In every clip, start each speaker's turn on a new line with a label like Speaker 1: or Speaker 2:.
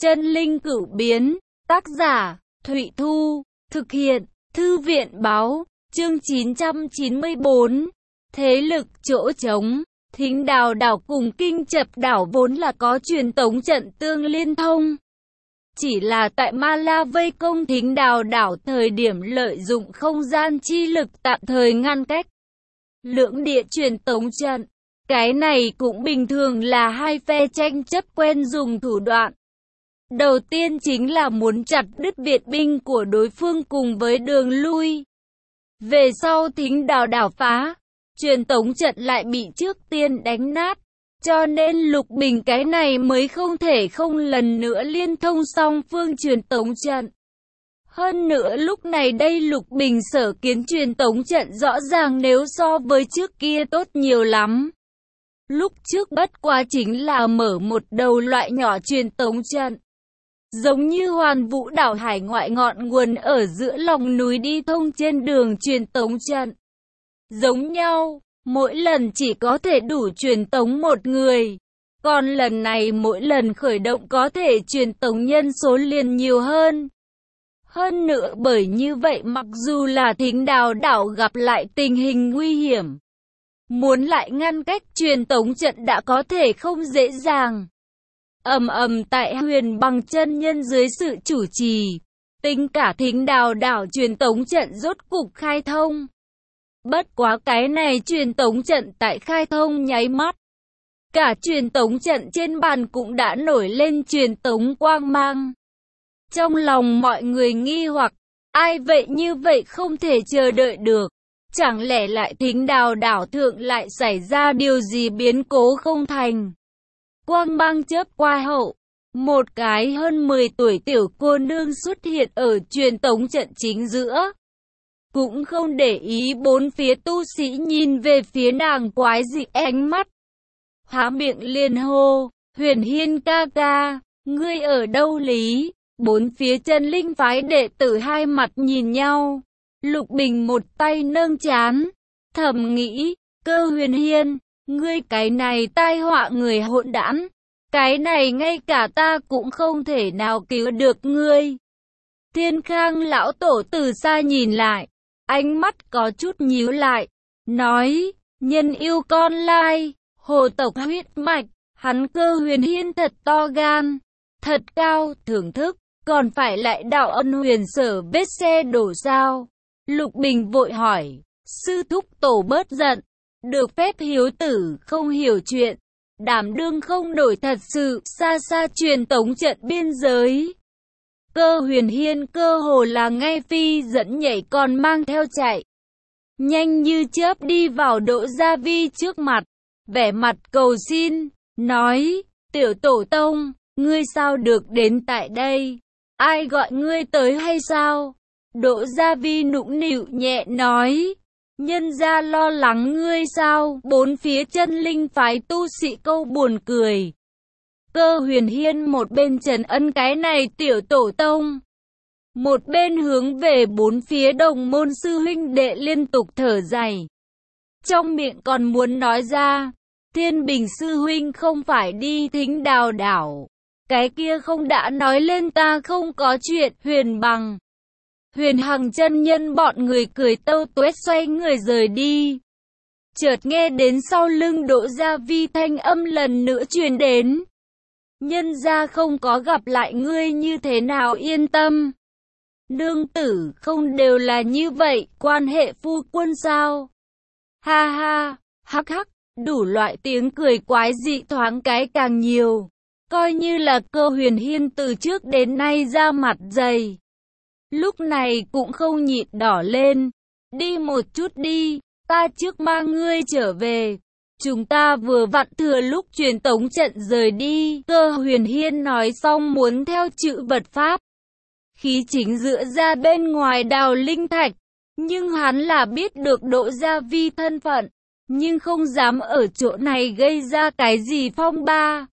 Speaker 1: Chân linh cửu biến, tác giả, Thụy Thu, thực hiện, Thư viện báo, chương 994. Thế lực chỗ trống, Thính Đào đảo cùng Kinh Chập đảo vốn là có truyền tống trận tương liên thông. Chỉ là tại Ma La vây công Thính Đào đảo thời điểm lợi dụng không gian chi lực tạm thời ngăn cách lưỡng địa truyền tống trận. Cái này cũng bình thường là hai phe tranh chấp quen dùng thủ đoạn. Đầu tiên chính là muốn chặt đứt viện binh của đối phương cùng với đường lui. Về sau Thính Đào đảo phá, truyền tống trận lại bị trước tiên đánh nát. Cho nên Lục Bình cái này mới không thể không lần nữa liên thông song phương truyền tống trận. Hơn nữa lúc này đây Lục Bình sở kiến truyền tống trận rõ ràng nếu so với trước kia tốt nhiều lắm. Lúc trước bất quá chính là mở một đầu loại nhỏ truyền tống trận. Giống như Hoàn Vũ đảo hải ngoại ngọn nguồn ở giữa lòng núi đi thông trên đường truyền tống trận. Giống nhau, mỗi lần chỉ có thể đủ truyền tống một người. Còn lần này mỗi lần khởi động có thể truyền tống nhân số liền nhiều hơn. Hơn nữa bởi như vậy mặc dù là Thính Đào đảo gặp lại tình hình nguy hiểm, muốn lại ngăn cách truyền tống trận đã có thể không dễ dàng. Tại Huyền Bằng chân nhân dưới sự chủ trì, tính cả Thính Đào đảo truyền tống trận rốt cục khai thông. Bất quá cái này truyền tống trận tại khai thông nháy mắt, cả truyền tống trận trên bàn cũng đã nổi lên truyền tống quang mang. Trong lòng mọi người nghi hoặc, ai vậy như vậy không thể chờ đợi được. Chẳng lẽ lại Thính Đào đảo thượng lại xảy ra điều gì biến cố không thành? Quang mang chớp qua hậu, một cái hơn 10 tuổi tiểu cô nương xuất hiện ở truyền tống trận chính giữa. Cũng không để ý bốn phía tu sĩ nhìn về phía nàng quái dị ánh mắt. Há miệng liền hô, Huyền Hiên ca ca, ngươi ở đâu lý? Bốn phía chân linh phái đệ tử hai mặt nhìn nhau. Lục Bình một tay nâng trán, thầm nghĩ, Cơ Huyền Hiên, ngươi cái này tai họa người hỗn đản, cái này ngay cả ta cũng không thể nào cứu được ngươi. Thiên Khang lão tổ từ xa nhìn lại, ánh mắt có chút nhíu lại, nói, nhân yêu con lai, hồ tộc huyết mạch, hắn Cơ Huyền Hiên thật to gan, thật cao, thưởng thức, còn phải lại đạo ân huyền sở vết xe đổ sao? Lục Bình vội hỏi, sư thúc tổ bớt giận, được phép hiếu tử không hiểu chuyện, đảm đương không nổi thật sự, xa xa truyền tống trận biên giới. Cơ Huyền Hiên cơ hồ là ngay phi dẫn nhảy còn mang theo chạy. Nhanh như chớp đi vào Đỗ Gia Vi trước mặt, vẻ mặt cầu xin, nói, tiểu tổ tông, ngươi sao được đến tại đây? Ai gọi ngươi tới hay sao? Đỗ Gia Vi nũng nịu nhẹ nói, nhân gia lo lắng ngươi sao? Bốn phía chân linh phái tu sĩ câu buồn cười. Cơ Huyền Hiên một bên trấn ân cái này tiểu tổ tông, một bên hướng về bốn phía đồng môn sư huynh đệ liên tục thở dài. Trong miệng còn muốn nói ra, Thiên Bình sư huynh không phải đi Thính Đào đảo. Cái kia không đã nói lên ta không có chuyện. Huyền Bằng, Huyền Hằng chân nhân bọn người cười tâu tuét xoay người rời đi. Chợt nghe đến sau lưng Đỗ Gia Vi thanh âm lần nữa truyền đến. Nhân gia không có gặp lại ngươi như thế nào yên tâm. Nương tử không đều là như vậy, quan hệ phu quân sao? Ha ha, hắc hắc, đủ loại tiếng cười quái dị thoáng cái càng nhiều. Coi như là Cơ Huyền Hiên từ trước đến nay ra mặt dày, lúc này cũng không nhịn đỏ lên. Đi một chút đi, ta trước mang ngươi trở về. Chúng ta vừa vặn thừa lúc truyền tống trận rời đi. Cơ Huyền Hiên nói xong muốn theo chữ vật pháp khí chính dựa ra bên ngoài đào linh thạch. Nhưng hắn là biết được Đỗ Gia Vi thân phận, nhưng không dám ở chỗ này gây ra cái gì phong ba.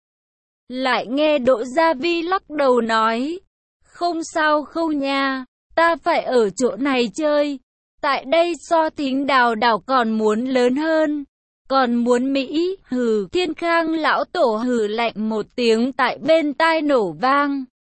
Speaker 1: Lại nghe Đỗ Gia Vi lắc đầu nói, không sao không nha, ta phải ở chỗ này chơi. Tại đây so Thính Đào đảo còn muốn lớn hơn, còn muốn Mỹ. Hừ. Thiên Khang lão tổ hừ lạnh một tiếng tại bên tai nổ vang.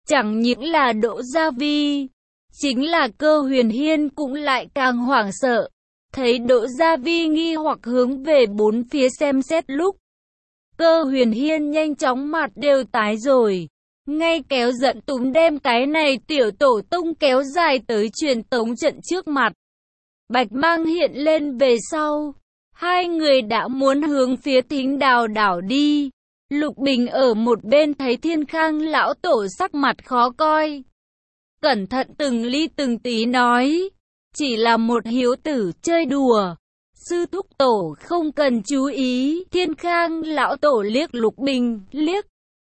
Speaker 1: Chẳng những là Đỗ Gia Vi, chính là Cơ Huyền Hiên cũng lại càng hoảng sợ. Thấy Đỗ Gia Vi nghi hoặc hướng về bốn phía xem xét lúc, Cơ Huyền Hiên nhanh chóng mặt đều tái rồi. Ngay kéo giận túm đem cái này tiểu tổ tông kéo dài tới truyền tống trận trước mặt. Bạch mang hiện lên về sau. Hai người đã muốn hướng phía Thính Đào đảo đi. Lục Bình ở một bên thấy Thiên Khang lão tổ sắc mặt khó coi. Cẩn thận từng ly từng tí nói. Chỉ là một hiếu tử chơi đùa. Sư thúc tổ không cần chú ý. Thiên Khang lão tổ liếc Lục Bình, liếc.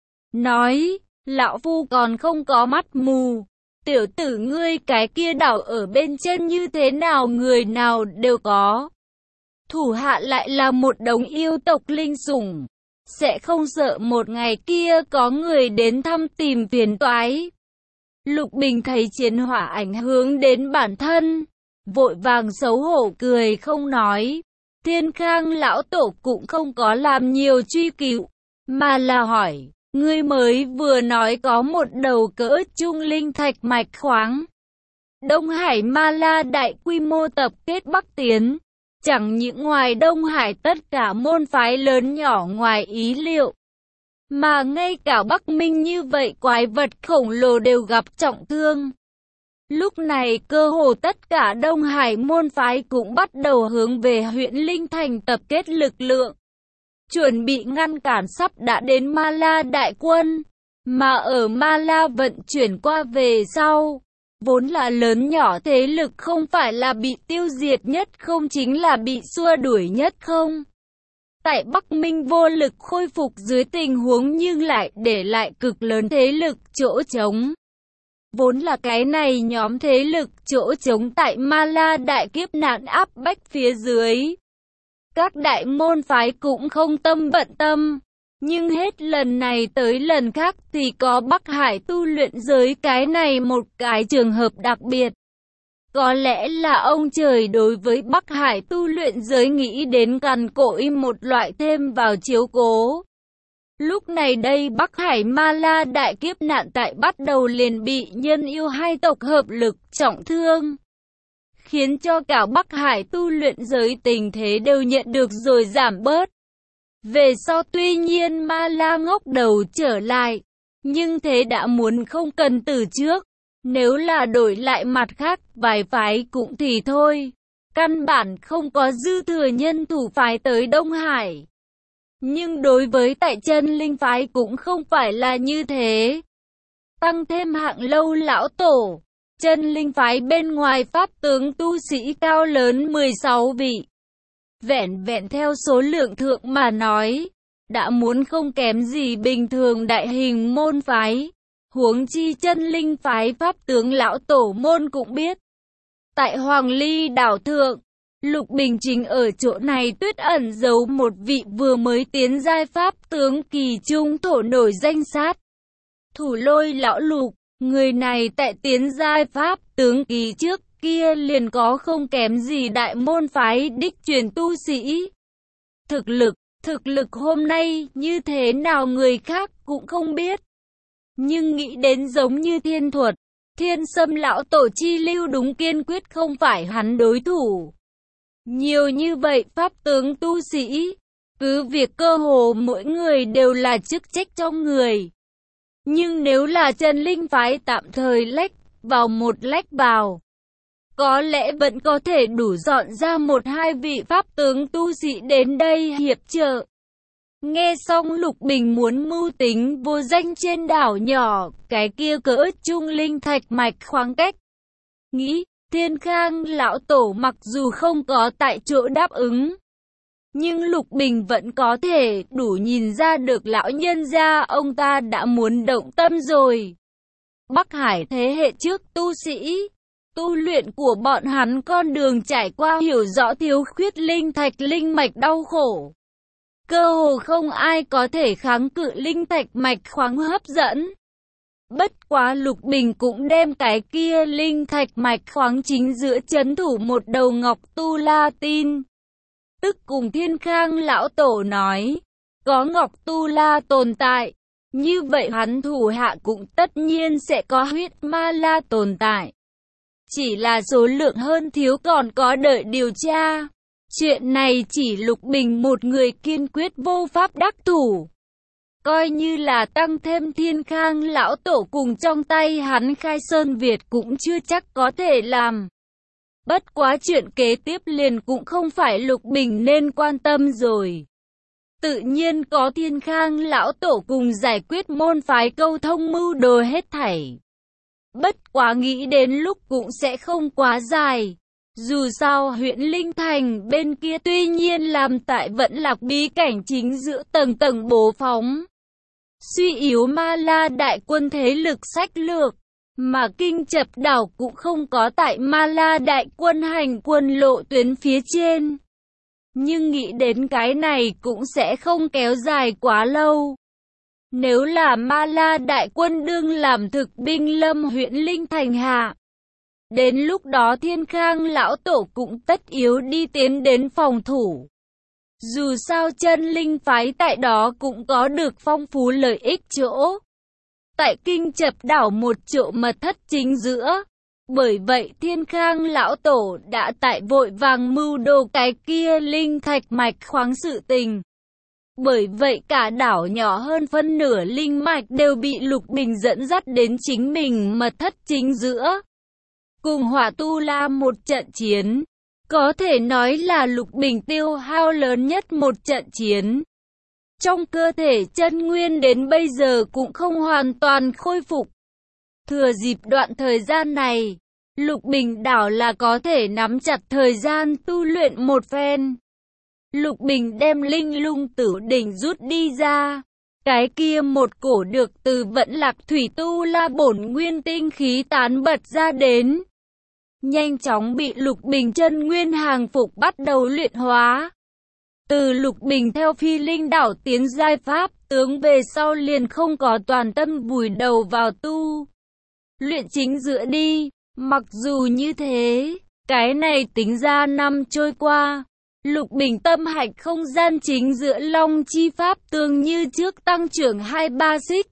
Speaker 1: Nói, lão phu còn không có mắt mù. Tiểu tử ngươi cái kia đảo ở bên trên như thế nào người nào đều có. Thủ hạ lại là một đống yêu tộc linh sủng. Sẽ không sợ một ngày kia có người đến thăm tìm phiền toái. Lục Bình thấy chiến hỏa ảnh hướng đến bản thân. Vội vàng xấu hổ cười không nói. Thiên Khang lão tổ cũng không có làm nhiều truy cứu. Mà là hỏi. Ngươi mới vừa nói có một đầu cỡ trung linh thạch mạch khoáng. Đông Hải Ma La đại quy mô tập kết Bắc tiến. Chẳng những ngoài Đông Hải tất cả môn phái lớn nhỏ ngoài ý liệu. Mà ngay cả Bắc Minh như vậy quái vật khổng lồ đều gặp trọng thương. Lúc này cơ hồ tất cả Đông Hải môn phái cũng bắt đầu hướng về huyện Linh Thành tập kết lực lượng. Chuẩn bị ngăn cản sắp đã đến Ma La đại quân. Mà ở Ma La vận chuyển qua về sau. Vốn là lớn nhỏ thế lực không phải là bị tiêu diệt nhất không chính là bị xua đuổi nhất không. Tại Bắc Minh vô lực khôi phục dưới tình huống nhưng lại để lại cực lớn thế lực chỗ trống. Vốn là cái này nhóm thế lực chỗ trống tại Ma La đại kiếp nạn áp bách phía dưới. Các đại môn phái cũng không tâm bận tâm. Nhưng hết lần này tới lần khác thì có Bắc Hải tu luyện giới cái này một cái trường hợp đặc biệt. Có lẽ là ông trời đối với Bắc Hải tu luyện giới nghĩ đến cằn cỗi một loại thêm vào chiếu cố. Lúc này đây Bắc Hải Ma La đại kiếp nạn tại bắt đầu liền bị Nhân Yêu hai tộc hợp lực trọng thương. Khiến cho cả Bắc Hải tu luyện giới tình thế đều nhận được rồi giảm bớt. Về sau tuy nhiên Ma La ngóc đầu trở lại, nhưng thế đã muốn không cần từ trước. Nếu là đổi lại mặt khác, vài phái cũng thì thôi. Căn bản không có dư thừa nhân thủ phái tới Đông Hải. Nhưng đối với tại chân linh phái cũng không phải là như thế. Tăng thêm hạng lâu lão tổ, chân linh phái bên ngoài pháp tướng tu sĩ cao lớn 16 vị. Vẹn vẹn theo số lượng thượng mà nói, đã muốn không kém gì bình thường đại hình môn phái. Huống chi chân linh phái pháp tướng lão tổ môn cũng biết. Tại Hoàng Ly đảo thượng, Lục Bình chính ở chỗ này tuyết ẩn giấu một vị vừa mới tiến giai pháp tướng kỳ trung thổ nổi danh sát. Thủ Lôi lão Lục, người này tại tiến giai pháp tướng kỳ trước kia liền có không kém gì đại môn phái đích truyền tu sĩ. Thực lực hôm nay như thế nào người khác cũng không biết. Nhưng nghĩ đến giống như Thiên Thuật, Thiên Sâm lão tổ chi lưu đúng kiên quyết không phải hắn đối thủ. Nhiều như vậy pháp tướng tu sĩ, cứ việc cơ hồ mỗi người đều là chức trách trong người. Nhưng nếu là chân linh phái tạm thời lách vào một lách vào, có lẽ vẫn có thể đủ dọn ra một hai vị pháp tướng tu sĩ đến đây hiệp trợ. Nghe xong Lục Bình muốn mưu tính vô danh trên đảo nhỏ, cái kia cỡ trung linh thạch mạch khoáng cách. Nghĩ, Thiên Khang lão tổ mặc dù không có tại chỗ đáp ứng, nhưng Lục Bình vẫn có thể đủ nhìn ra được lão nhân gia ông ta đã muốn động tâm rồi. Bắc Hải thế hệ trước tu sĩ, tu luyện của bọn hắn con đường trải qua hiểu rõ thiếu khuyết linh thạch linh mạch đau khổ. Cơ hồ không ai có thể kháng cự linh thạch mạch khoáng hấp dẫn. Bất quá Lục Bình cũng đem cái kia linh thạch mạch khoáng chính giữa trấn thủ một đầu ngọc tu la tin. Tức cùng Thiên Khang lão tổ nói, có ngọc tu la tồn tại, Như vậy hắn thủ hạ cũng tất nhiên sẽ có huyết ma la tồn tại. Chỉ là số lượng hơn thiếu còn có đợi điều tra. Chuyện này chỉ Lục Bình một người kiên quyết vô pháp đắc thủ. Coi như là tăng thêm Thiên Khang lão tổ cùng trong tay hắn Khai Sơn Việt cũng chưa chắc có thể làm. Bất quá chuyện kế tiếp liền cũng không phải Lục Bình nên quan tâm rồi. Tự nhiên có Thiên Khang lão tổ cùng giải quyết môn phái câu thông mưu đồ hết thảy. Bất quá nghĩ đến lúc cũng sẽ không quá dài. Dù sao huyện Linh Thành bên kia tuy nhiên làm tại vẫn lạc bí cảnh chính giữa tầng tầng bố phóng. Suy yếu ma la đại quân thế lực sách lược. Mà Kinh Chập đảo cũng không có tại ma la đại quân hành quân lộ tuyến phía trên. Nhưng nghĩ đến cái này cũng sẽ không kéo dài quá lâu. Nếu là ma la đại quân đương làm thực binh lâm huyện Linh Thành hạ. Đến lúc đó Thiên Khang lão tổ cũng tất yếu đi tiến đến phòng thủ. Dù sao chân linh phái tại đó cũng có được phong phú lợi ích chỗ. Tại Kinh Chập đảo một chỗ mật thất chính giữa. Bởi vậy Thiên Khang lão tổ đã tại vội vàng mưu đồ cái kia linh thạch mạch khoáng sự tình. Bởi vậy cả đảo nhỏ hơn phân nửa linh mạch đều bị Lục Bình dẫn dắt đến chính mình mật thất chính giữa. Cùng Hỏa Tu La một trận chiến. Có thể nói là Lục Bình tiêu hao lớn nhất một trận chiến. Trong cơ thể chân nguyên đến bây giờ cũng không hoàn toàn khôi phục. Thừa dịp đoạn thời gian này, Lục Bình đảo là có thể nắm chặt thời gian tu luyện một phen. Lục Bình đem Linh Lung Tử Đỉnh rút đi ra. Cái kia một cổ được từ Vận Lạc Thủy Tu La bổn nguyên tinh khí tán bật ra đến. Nhanh chóng bị Lục Bình chân nguyên hàng phục bắt đầu luyện hóa. Từ Lục Bình theo Phi Linh đảo tiến giai pháp tướng về sau liền không có toàn tâm vùi đầu vào tu luyện chính giữa đi. Mặc dù như thế, cái này tính ra năm trôi qua, Lục Bình tâm hạch không gian chính giữa Long Chi Pháp tương như trước tăng trưởng 2-3 xích,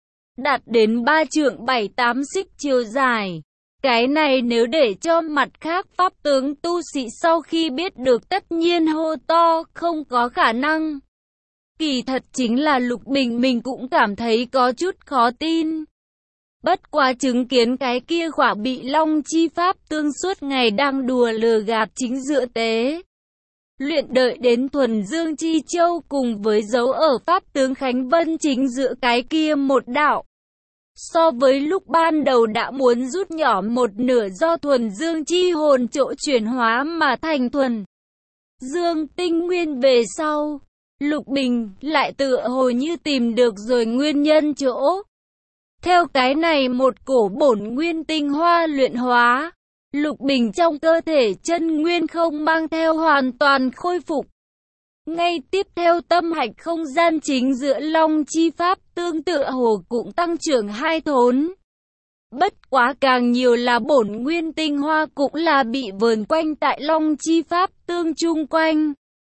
Speaker 1: đạt đến 3 trượng 7-8 xích chiều dài. Cái này nếu để cho mặt khác pháp tướng tu sĩ sau khi biết được tất nhiên hô to không có khả năng. Kỳ thật chính là Lục Bình mình cũng cảm thấy có chút khó tin. Bất quá chứng kiến cái kia khỏa bị Long Chi Pháp tương suốt ngày đang đùa lừa gạt chính giữa tế. Luyện đợi đến thuần Dương Chi Châu cùng với dấu ở Pháp tướng Khánh Vân chính giữa cái kia một đạo. So với lúc ban đầu đã muốn rút nhỏ một nửa do thuần Dương Chi hồn chỗ chuyển hóa mà thành thuần Dương tinh nguyên về sau, Lục Bình lại tựa hồ như tìm được rồi nguyên nhân chỗ. Theo cái này một cổ bổn nguyên tinh hoa luyện hóa, Lục Bình trong cơ thể chân nguyên không mang theo hoàn toàn khôi phục. Ngay tiếp theo tâm hạch không gian chính giữa Long Chi Pháp tương tựa hồ cũng tăng trưởng 2 thốn. Bất quá càng nhiều là bổn nguyên tinh hoa cũng là bị vờn quanh tại Long Chi Pháp tương chung quanh.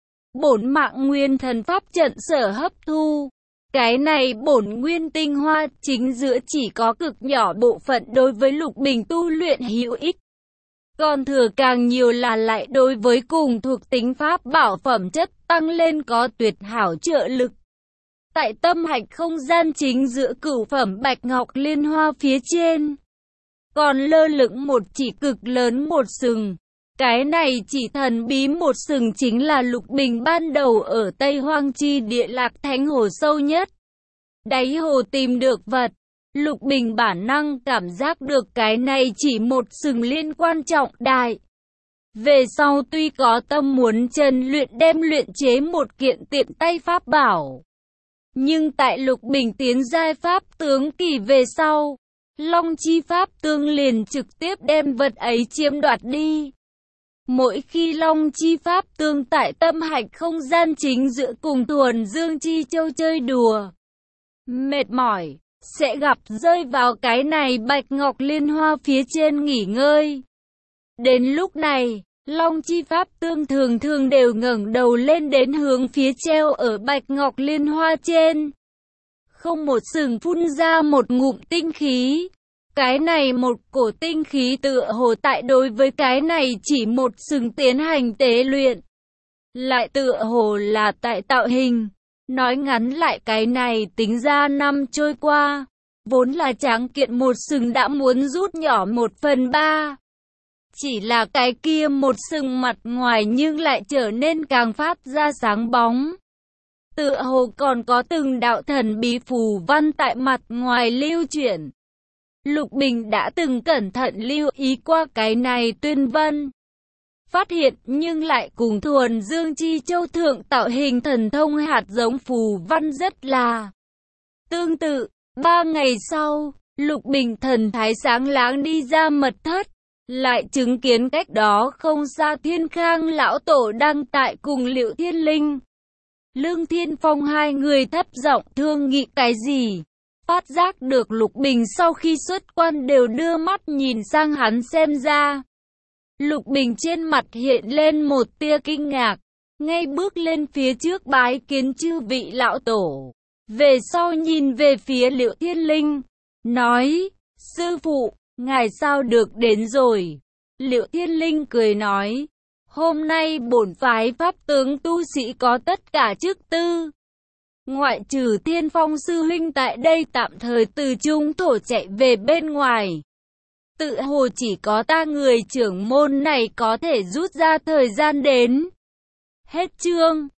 Speaker 1: Bổn mạng nguyên thần pháp trận sở hấp thu. Cái này bổn nguyên tinh hoa chính giữa chỉ có cực nhỏ bộ phận đối với Lục Bình tu luyện hữu ích. Còn thừa càng nhiều là lại đối với cùng thuộc tính pháp bảo phẩm chất tăng lên có tuyệt hảo trợ lực. Tại tâm hạch không gian chính giữa cửu phẩm bạch ngọc liên hoa phía trên, còn lơ lửng một chỉ cực lớn một sừng. Cái này chỉ thần bí một sừng chính là Lục Bình ban đầu ở Tây Hoang Chi địa Lạc Thánh Hồ sâu nhất. Đáy hồ tìm được vật. Lục Bình bản năng cảm giác được cái này chỉ một sừng liên quan trọng đại. Về sau tuy có tâm muốn chân luyện đem luyện chế một kiện tiện tay pháp bảo. Nhưng tại Lục Bình tiến giai pháp tướng kỳ về sau, Long Chi Pháp tương liền trực tiếp đem vật ấy chiếm đoạt đi. Mỗi khi Long Chi Pháp tương tại tâm hạch không gian chính giữa cùng thuần Dương Chi Châu chơi đùa, mệt mỏi, sẽ gặp rơi vào cái này bạch ngọc liên hoa phía trên nghỉ ngơi. Đến lúc này, Long Chi Pháp tương thường thường đều ngẩng đầu lên đến hướng phía treo ở bạch ngọc liên hoa trên. không một sừng phun ra một ngụm tinh khí. Cái này một cổ tinh khí tựa hồ tại đối với cái này chỉ một sừng tiến hành tế luyện. Lại tựa hồ là tại tạo hình. Nói ngắn lại cái này tính ra năm trôi qua. Vốn là tráng kiện một sừng đã muốn rút nhỏ 1/3. Chỉ là cái kia một sừng mặt ngoài nhưng lại trở nên càng phát ra sáng bóng. Tựa hồ còn có từng đạo thần bí phù văn tại mặt ngoài lưu chuyển. Lục Bình đã từng cẩn thận lưu ý qua cái này tuyên vân. Phát hiện nhưng lại cùng thuần dương chi châu thượng tạo hình thần thông hạt giống phù văn rất là tương tự. 3 ngày sau, Lục Bình thần thái sáng láng đi ra mật thất. Lại chứng kiến cách đó không xa Thiên Khang lão tổ đang tại cùng Liệu Thiên Linh, Lương Thiên Phong hai người thấp giọng thương nghị cái gì. Phát giác được Lục Bình sau khi xuất quan đều đưa mắt nhìn sang hắn xem ra. Lục Bình trên mặt hiện lên một tia kinh ngạc, ngay bước lên phía trước bái kiến chư vị lão tổ. Về sau nhìn về phía Liệu Thiên Linh, nói, sư phụ, ngài sao được đến rồi? Liệu Thiên Linh cười nói, hôm nay bổn phái pháp tướng tu sĩ có tất cả chức tư. Ngoại trừ Thiên Phong sư huynh tại đây tạm thời từ trung thổ chạy về bên ngoài. Tự hồ chỉ có ta người trưởng môn này có thể rút ra thời gian đến. Hết chương.